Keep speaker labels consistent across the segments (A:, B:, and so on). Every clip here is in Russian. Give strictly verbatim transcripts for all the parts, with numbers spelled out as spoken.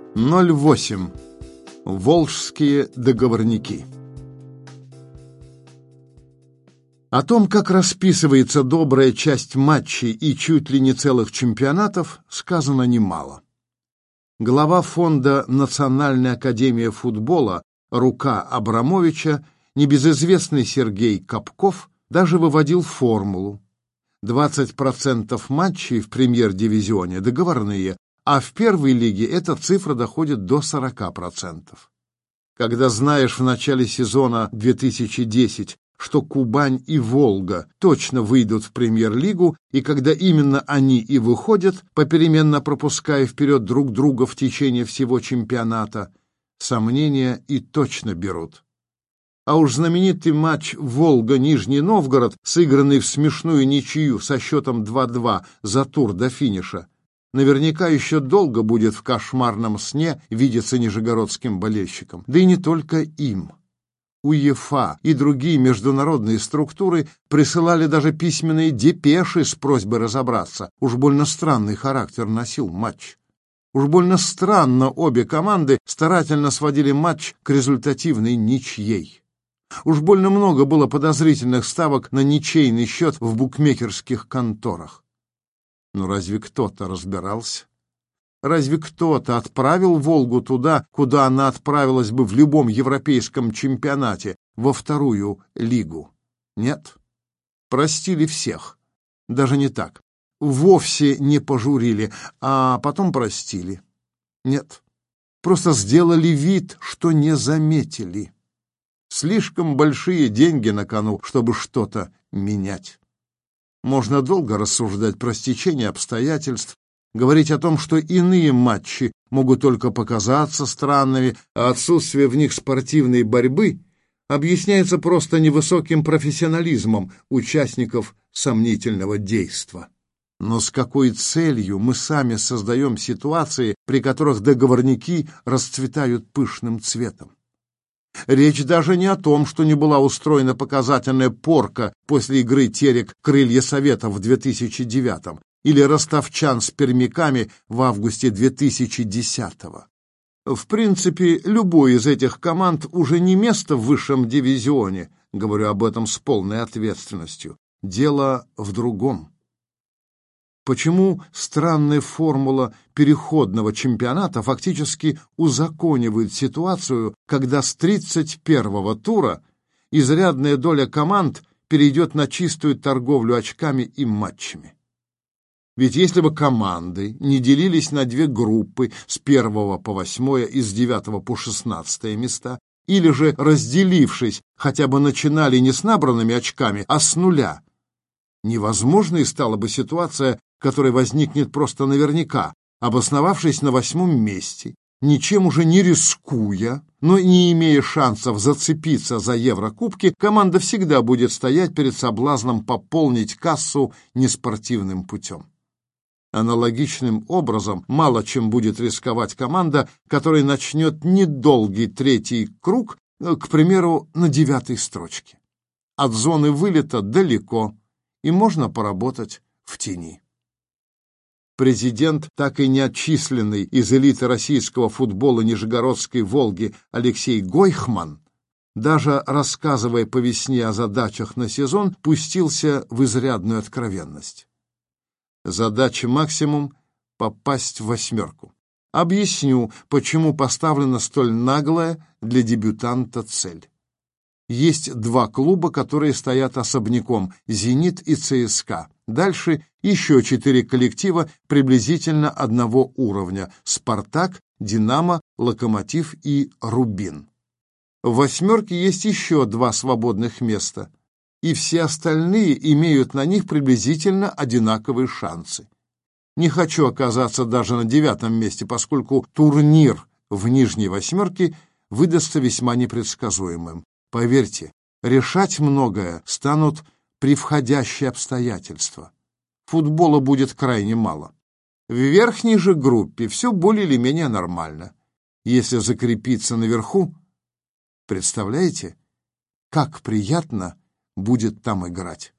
A: ноль восемь. Волжские договорники. О том, как расписывается добрая часть матчей и чуть ли не целых чемпионатов, сказано немало. Глава фонда Национальной академии футбола «Рука Абрамовича», небезызвестный Сергей Капков, даже выводил формулу. двадцать процентов матчей в премьер-дивизионе договорные, а в первой лиге эта цифра доходит до сорока процентов. Когда знаешь в начале сезона две тысячи десятого, что Кубань и Волга точно выйдут в премьер-лигу, и когда именно они и выходят, попеременно пропуская вперед друг друга в течение всего чемпионата, сомнения и точно берут. А уж знаменитый матч Волга-Нижний Новгород, сыгранный в смешную ничью со счетом два-два за тур до финиша, наверняка еще долго будет в кошмарном сне видеться нижегородским болельщикам. Да и не только им. УЕФА и другие международные структуры присылали даже письменные депеши с просьбой разобраться. Уж больно странный характер носил матч. Уж больно странно обе команды старательно сводили матч к результативной ничьей. Уж больно много было подозрительных ставок на ничейный счет в букмекерских конторах. Но разве кто-то разбирался? Разве кто-то отправил «Волгу» туда, куда она отправилась бы в любом европейском чемпионате, во вторую лигу? Нет. Простили всех. Даже не так. Вовсе не пожурили, а потом простили. Нет. Просто сделали вид, что не заметили. Слишком большие деньги на кону, чтобы что-то менять. Можно долго рассуждать про стечение обстоятельств, говорить о том, что иные матчи могут только показаться странными, а отсутствие в них спортивной борьбы объясняется просто невысоким профессионализмом участников сомнительного действа. Но с какой целью мы сами создаем ситуации, при которых договорники расцветают пышным цветом? Речь даже не о том, что не была устроена показательная порка после игры Терек-Крылья Советов в две тысячи девятом или Ростовчан с Пермяками в августе две тысячи десятого. В принципе, любой из этих команд уже не место в высшем дивизионе, говорю об этом с полной ответственностью. Дело в другом. Почему странная формула переходного чемпионата фактически узаконивает ситуацию, когда с тридцать первого тура изрядная доля команд перейдет на чистую торговлю очками и матчами? Ведь если бы команды не делились на две группы с первого по восьмое и с девятого по шестнадцатое места, или же, разделившись, хотя бы начинали не с набранными очками, а с нуля, невозможной стала бы ситуация, которая возникнет просто наверняка, обосновавшись на восьмом месте, ничем уже не рискуя, но не имея шансов зацепиться за Еврокубки, команда всегда будет стоять перед соблазном пополнить кассу неспортивным путем. Аналогичным образом мало чем будет рисковать команда, которая начнет недолгий третий круг, к примеру, на девятой строчке. От зоны вылета далеко, и можно поработать в тени. Президент, так и не отчисленный из элиты российского футбола Нижегородской «Волги» Алексей Гойхман, даже рассказывая по весне о задачах на сезон, пустился в изрядную откровенность. Задача максимум — попасть в восьмерку. Объясню, почему поставлена столь наглая для дебютанта цель. Есть два клуба, которые стоят особняком — «Зенит» и «ЦСКА». Дальше еще четыре коллектива приблизительно одного уровня — «Спартак», «Динамо», «Локомотив» и «Рубин». В восьмерке есть еще два свободных места, и все остальные имеют на них приблизительно одинаковые шансы. Не хочу оказаться даже на девятом месте, поскольку турнир в нижней восьмерке выдастся весьма непредсказуемым. Поверьте, решать многое станут превходящие обстоятельства. Футбола будет крайне мало. В верхней же группе все более или менее нормально. Если закрепиться наверху, представляете, как приятно будет там играть.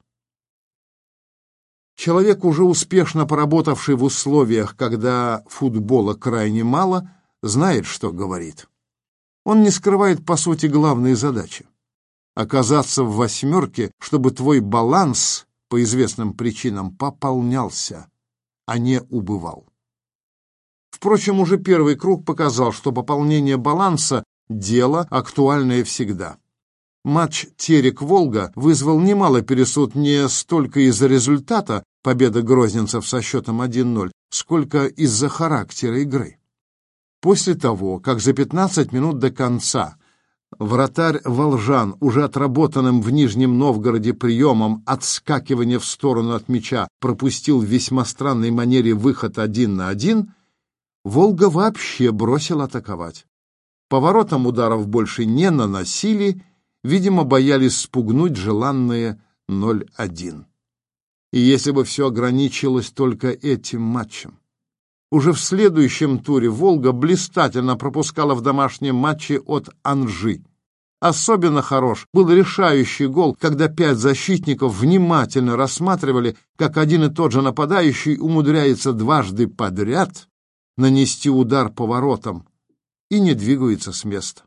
A: Человек, уже успешно поработавший в условиях, когда футбола крайне мало, знает, что говорит. Он не скрывает, по сути, главные задачи. Оказаться в восьмерке, чтобы твой баланс по известным причинам пополнялся, а не убывал. Впрочем, уже первый круг показал, что пополнение баланса – дело актуальное всегда. Матч Терек-Волга вызвал немало пересуд не столько из-за результата победы грозненцев со счетом один ноль, сколько из-за характера игры. После того, как за пятнадцать минут до конца вратарь волжан, уже отработанным в Нижнем Новгороде приемом отскакивания в сторону от мяча, пропустил в весьма странной манере выход один на один, Волга вообще бросил атаковать. Поворотом ударов больше не наносили, видимо, боялись спугнуть желанное ноль один. И если бы все ограничилось только этим матчем. Уже в следующем туре Волга блистательно пропускала в домашнем матче от Анжи. Особенно хорош был решающий гол, когда пять защитников внимательно рассматривали, как один и тот же нападающий умудряется дважды подряд нанести удар по воротам и не двигается с места.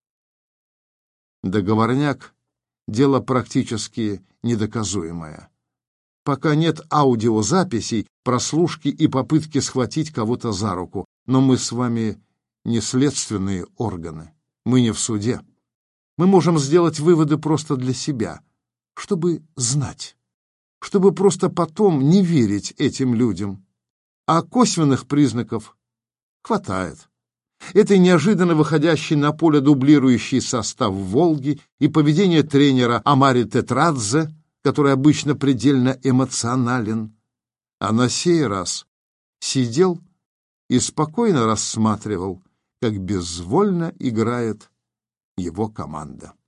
A: Договорняк — дело практически недоказуемое. Пока нет аудиозаписей, прослушки и попытки схватить кого-то за руку. Но мы с вами не следственные органы. Мы не в суде. Мы можем сделать выводы просто для себя, чтобы знать, чтобы просто потом не верить этим людям. А косвенных признаков хватает. Это неожиданно выходящий на поле дублирующий состав «Волги» и поведение тренера Амари Тетрадзе, который обычно предельно эмоционален, а на сей раз сидел и спокойно рассматривал, как безвольно играет его команда.